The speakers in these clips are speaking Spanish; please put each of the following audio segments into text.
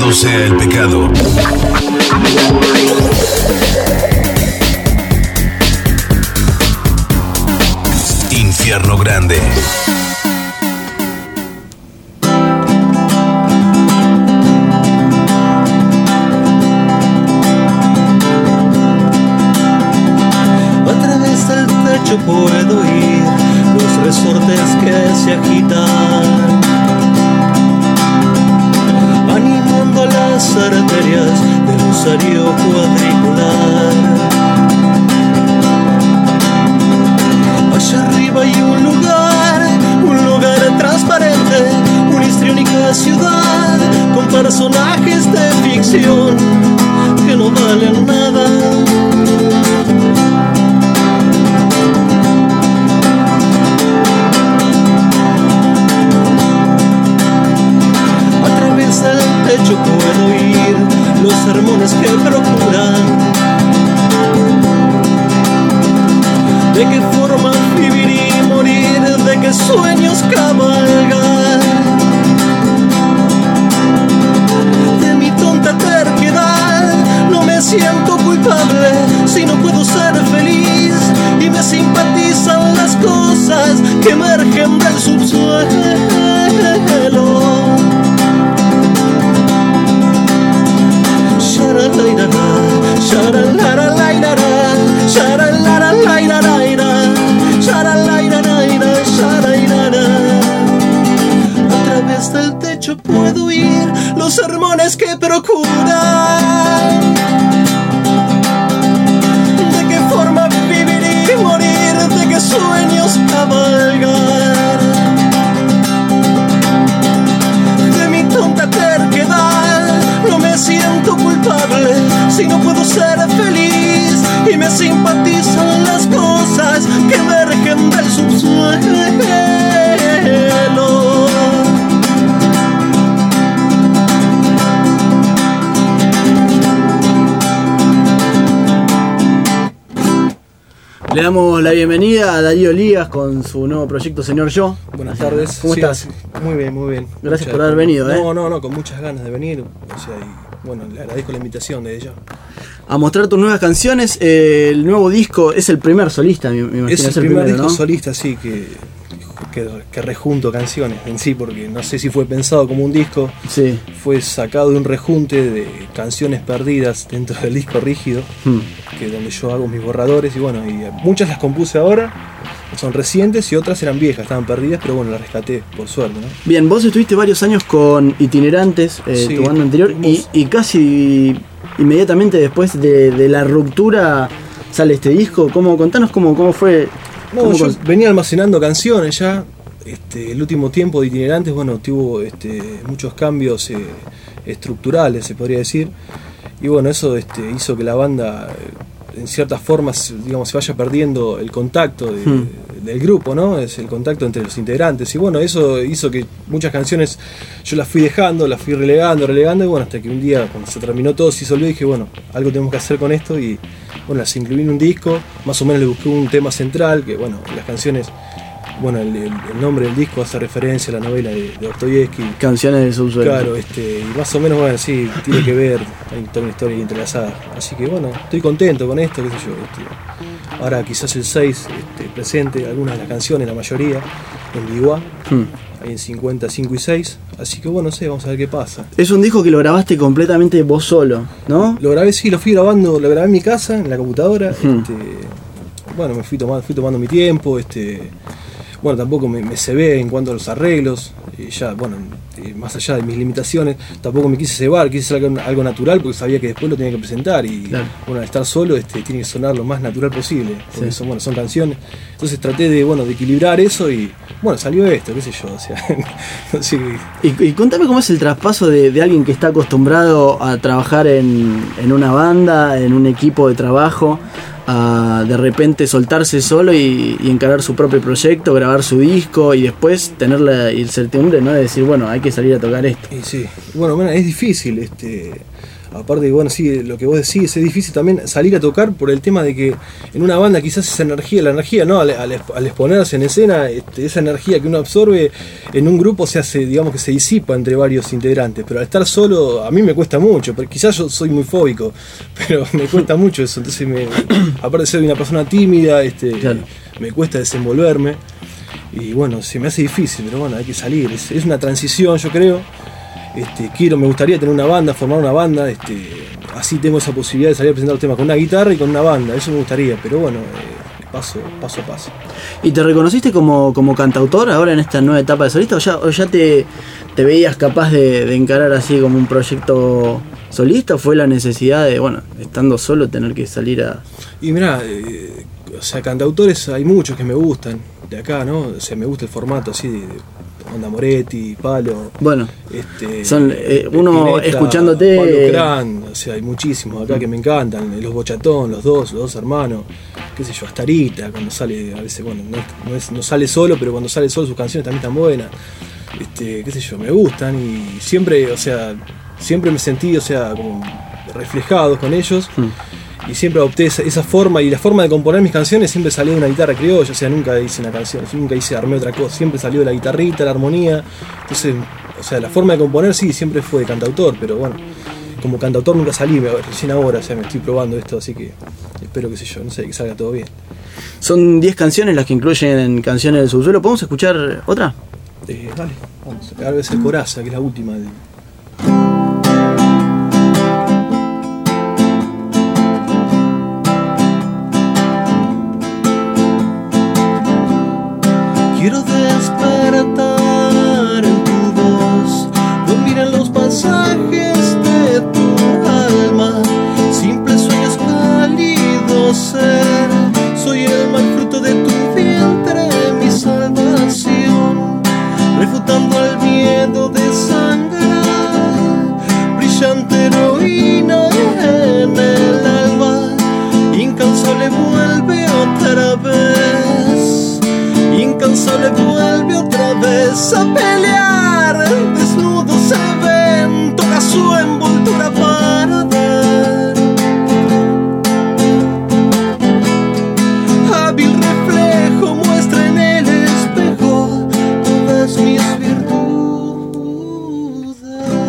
Bendito sea el pecado. Infierno Grande. Yo puedo oír los resortes que se agitan, animando las arterias del osario cuadricular. Allá arriba hay un lugar transparente, una histriónica ciudad con personajes de ficción que no valen nada. Yo puedo oír los sermones que procuran de qué forma vivir y morir, de qué sueños cabalgar, de mi tonta terquedad. No me siento culpable si no puedo ser feliz, y me simpatizan las cosas que emergen del subsuelo. A través del techo puedo oír los sermones que procuran de qué forma vivir y morir, de qué sueños cabalgar, de mi tonta terquedad. No me siento culpable si no puedo ser feliz, y me simpatizan las cosas que emergen del subsuelo. Le damos la bienvenida a Darío Lías con su nuevo proyecto Señor Yo. Buenas tardes. ¿Cómo estás? Sí, muy bien, muy bien. Gracias por haber venido. No, con muchas ganas de venir. O sea, y, bueno, le agradezco la invitación desde ya. A mostrar tus nuevas canciones. El nuevo disco es el primer solista, me imagino. Es el primer disco, ¿no? Solista, sí, que rejunto canciones en sí, porque no sé si fue pensado como un disco. Sí. Fue sacado de un rejunte de canciones perdidas dentro del disco Rígido, que es donde yo hago mis borradores, y bueno, y muchas las compuse ahora, son recientes, y otras eran viejas, estaban perdidas, pero bueno, las rescaté, por suerte, ¿no? Bien, vos estuviste varios años con Itinerantes, Sí, tu banda anterior, y casi inmediatamente después de la ruptura sale este disco. Contanos cómo fue. No, yo venía almacenando canciones ya. El último tiempo de Itinerantes, bueno, tuvo muchos cambios estructurales, se podría decir. Y bueno, eso hizo que la banda, en ciertas formas, digamos, se vaya perdiendo el contacto del grupo, ¿no? Es el contacto entre los integrantes. Y bueno, eso hizo que muchas canciones yo las fui dejando, las fui relegando, y bueno, hasta que un día, cuando se terminó todo, se disolvió, dije, bueno, algo tenemos que hacer con esto, y bueno, las incluí en un disco. Más o menos le busqué un tema central, que bueno, las canciones, bueno, el nombre del disco hace referencia a la novela de Dostoyevsky. Canciones del subsuelo. Claro, y más o menos, bueno, sí, tiene que ver, hay toda una historia entrelazada. Así que bueno, estoy contento con esto, qué sé yo. Ahora quizás el 6 presente algunas de las canciones, la mayoría, en Biguá, ahí en 55 y 6. Así que bueno, no sé, vamos a ver qué pasa. Es un disco que lo grabaste completamente vos solo, ¿no? Lo grabé, sí, lo grabé en mi casa, en la computadora. Bueno, me fui tomando mi tiempo, bueno, tampoco me cebé en cuanto a los arreglos, ya, bueno, más allá de mis limitaciones, tampoco me quise cebar, quise hacer algo natural, porque sabía que después lo tenía que presentar, y claro, bueno, al estar solo tiene que sonar lo más natural posible, porque sí, son canciones. Entonces traté de equilibrar eso, y bueno, salió esto, qué sé yo, o sea, así que... Y contame cómo es el traspaso de alguien que está acostumbrado a trabajar en una banda, en un equipo de trabajo, a de repente soltarse solo y encarar su propio proyecto, grabar su disco, y después tener la incertidumbre, ¿no?, de decir, bueno, hay que salir a tocar esto. Y sí, bueno, es difícil, Aparte, bueno, sí, lo que vos decís, es difícil también salir a tocar por el tema de que en una banda quizás esa energía, la energía, ¿no? Al exponerse en escena, esa energía que uno absorbe en un grupo se hace, digamos que se disipa entre varios integrantes, pero al estar solo a mí me cuesta mucho, porque quizás yo soy muy fóbico, pero me cuesta mucho eso, entonces aparte de ser una persona tímida, claro, me cuesta desenvolverme y bueno, se me hace difícil, pero bueno, hay que salir, es una transición, yo creo. Me gustaría tener una banda, formar una banda, así tengo esa posibilidad de salir a presentar los temas con una guitarra y con una banda, eso me gustaría, pero bueno, paso a paso. ¿Y te reconociste como cantautor ahora en esta nueva etapa de solista o ya te veías capaz de encarar así como un proyecto solista, o fue la necesidad de, bueno, estando solo tener que salir a...? Y mirá, cantautores hay muchos que me gustan de acá, ¿no? O sea, me gusta el formato así de Onda Moretti, Palo. Bueno, son uno Pineta, escuchándote. Pablo Cran, o sea, hay muchísimos acá que me encantan. Los Bochatón, los dos hermanos. Qué sé yo, Astarita, cuando sale, a veces, bueno, no sale solo, pero cuando sale solo sus canciones también están buenas. Qué sé yo, me gustan y siempre, o sea, siempre me sentí, o sea, como reflejado con ellos. Y siempre adopté esa forma, y la forma de componer mis canciones siempre salió de una guitarra criolla, o sea, nunca hice una canción, nunca armé otra cosa, siempre salió de la guitarrita, la armonía. Entonces, o sea, la forma de componer sí, siempre fue de cantautor, pero bueno, como cantautor nunca salí, recién ahora, o sea, me estoy probando esto, así que espero, qué sé yo, no sé, que salga todo bien. Son 10 canciones las que incluyen canciones del subsuelo, ¿podemos escuchar otra? Dale, vamos, a ver, es el Coraza, que es la última del... Quiero despertar en tu voz, dormir en los pasajes de tu alma, simples sueños cálidos ser. Soy el mal fruto de tu vientre, mi salvación, refutando el miedo de sangrar, brillante heroína en el alba, incansable vuelve otra vez. Incansable vuelve otra vez a pelear, desnudo se ven, toda su envoltura para dar. Hábil reflejo muestra en el espejo todas mis virtudes.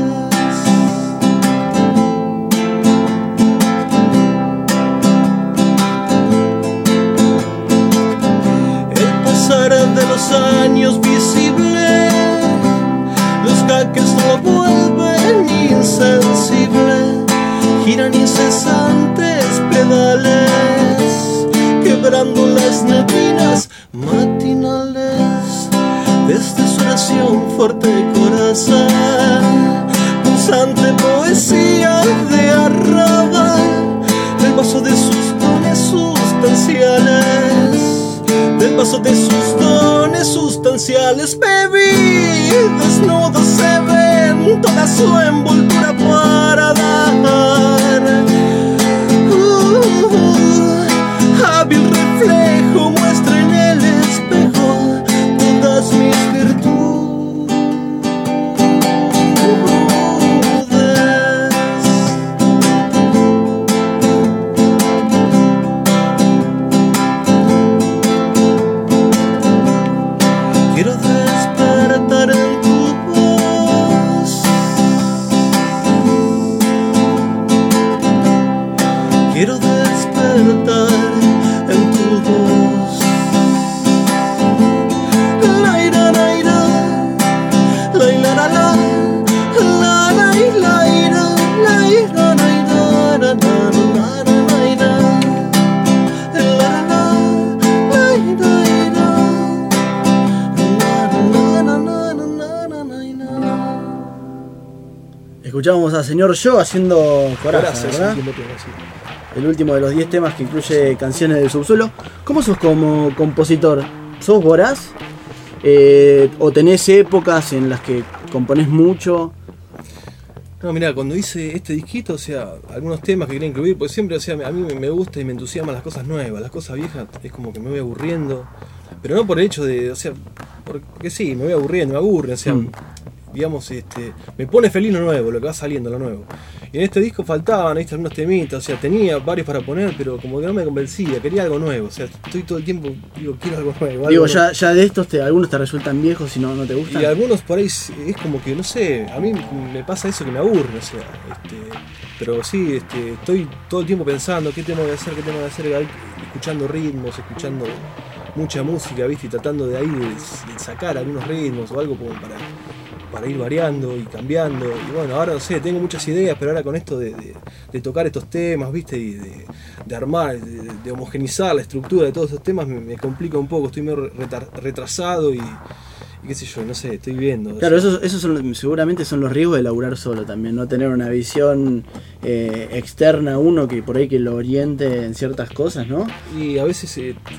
De los años visible, los jaques lo vuelven insensible, giran incesantes pedales, quebrando las neblinas matinales. Desde su oración fuerte corazón, pulsante poesía de arrabal, del paso de sus dones sustanciales, del paso de sus dones sustanciales, bebí, desnudos se ven, toda su envoltura para dar. Hábil reflejo muestra en el espejo todas mis virtudes. Quiero despertar en tu voz, quiero despertar en tu voz. La ira, la ira, la ira, la la, la la la ira, la ira, la ira, la la la ira, la la la ira. Escuchábamos a Señor Yo haciendo Coraza, ¿verdad? El último de los 10 temas que incluye canciones del subsuelo. ¿Cómo sos como compositor? ¿Sos voraz? ¿O tenés épocas en las que componés mucho? No, mirá, cuando hice este disquito, o sea, algunos temas que quería incluir, pues siempre, o sea, a mí me gusta y me entusiasman las cosas nuevas, las cosas viejas es como que me voy aburriendo, pero no por el hecho de, o sea, porque sí, me voy aburriendo, me aburre, o sea, digamos, me pone feliz lo nuevo, lo que va saliendo, lo nuevo. Y en este disco faltaban, ¿viste? Algunos temitas, o sea, tenía varios para poner, pero como que no me convencía, quería algo nuevo, o sea, estoy todo el tiempo, digo, quiero algo nuevo. Digo, nuevo. Ya de estos algunos te resultan viejos y no te gustan. Y algunos por ahí es como que, no sé, a mí me pasa eso que me aburre, o sea, pero sí, estoy todo el tiempo pensando qué tema voy a hacer, escuchando ritmos, escuchando mucha música, ¿viste? Y tratando de ahí de sacar algunos ritmos o algo como para ir variando y cambiando. Y bueno, ahora no sé, tengo muchas ideas, pero ahora con esto de tocar estos temas, ¿viste? Y de armar, de homogenizar la estructura de todos estos temas me complica un poco, estoy medio retrasado y qué sé yo, no sé, estoy viendo. Claro, esos seguramente son los riesgos de laburar solo también, no tener una visión externa a uno que por ahí que lo oriente en ciertas cosas, ¿no? Y a veces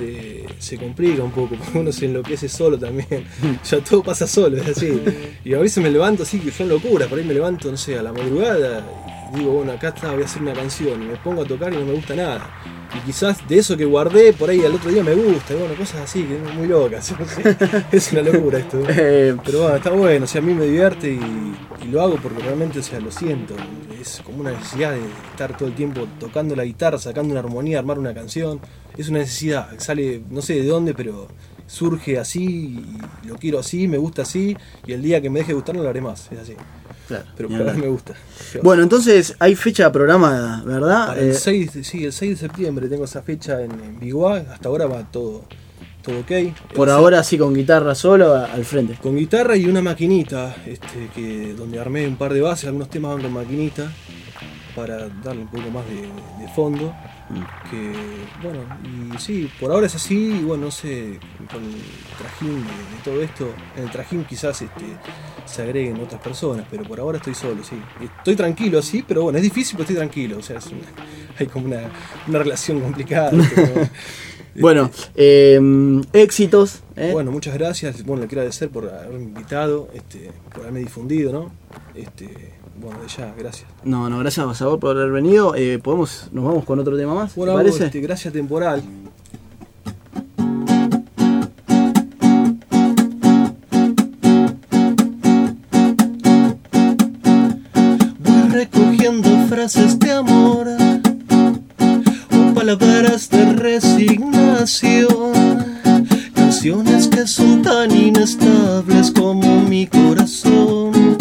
se complica un poco, porque uno se enloquece solo también, ya todo pasa solo, es así. Y a veces me levanto así, que son locuras, por ahí me levanto, no sé, a la madrugada y digo, bueno, acá está, voy a hacer una canción, y me pongo a tocar y no me gusta nada. Y quizás de eso que guardé, por ahí al otro día me gusta, y bueno, cosas así, que es muy locas, no sé, es una locura esto. Pero bueno, está bueno, o sea, a mí me divierte y lo hago porque realmente, o sea, lo siento. Es como una necesidad de estar todo el tiempo tocando la guitarra, sacando una armonía, armar una canción. Es una necesidad, sale, no sé de dónde, pero surge así, y lo quiero así, me gusta así, y el día que me deje de gustar no lo haré más, es así. Claro, pero por ahora me gusta. Bueno, entonces hay fecha programada, ¿verdad? Para el 6 de septiembre tengo esa fecha en Biguá. Hasta ahora va todo ok. Por ahora sí, con guitarra solo al frente. Con guitarra y una maquinita, donde armé un par de bases, algunos temas van con maquinita, para darle un poco más de fondo. Que bueno, y sí, por ahora es así, y bueno, no sé, con el trajín de todo esto, en el trajín quizás se agreguen otras personas, pero por ahora estoy solo, sí. Estoy tranquilo, sí, pero bueno, es difícil, pero estoy tranquilo, o sea, hay como una relación complicada. Bueno, éxitos. Bueno, muchas gracias, bueno, le quiero agradecer por haberme invitado, por haberme difundido, ¿no? Bueno, de ya, gracias. No, gracias a vos por haber venido. Nos vamos con otro tema más, bueno, ¿te parece? Gracias Temporal. Voy recogiendo frases de amor o palabras de resignación, canciones que son tan inestables como mi corazón.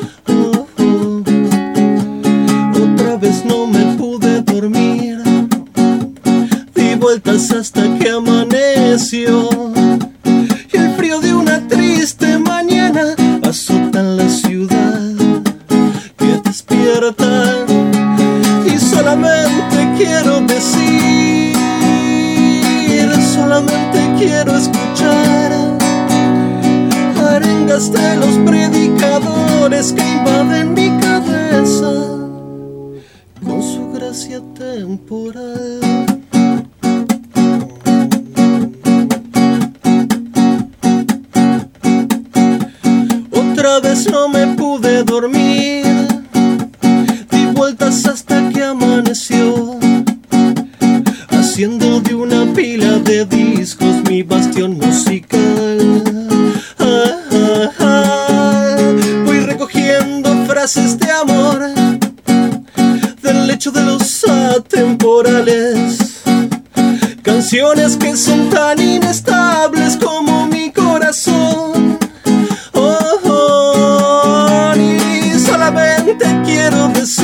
No me pude dormir, di vueltas hasta que amaneció, y el frío de una triste mañana azota en la ciudad que despierta, y solamente quiero decir, solamente quiero escuchar arengas de los predicadores que invaden mi cabeza con su gracia temporal. Otra vez no me pude dormir, di vueltas hasta que amaneció, haciendo de una pila de discos mi bastión musical. Voy recogiendo frases de amor del lecho de los atemporales, canciones que son tan inestables como mi corazón. Y solamente quiero decir,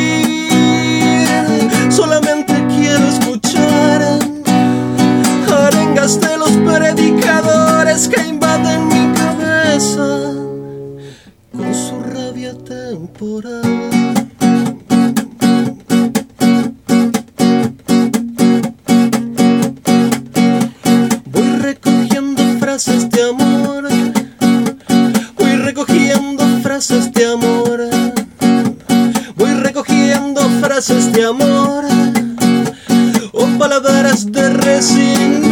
solamente quiero escuchar arengas de los predicadores que invaden mi cabeza con su rabia temporal. Frases de amor, voy recogiendo frases de amor, voy recogiendo frases de amor o palabras de resignación.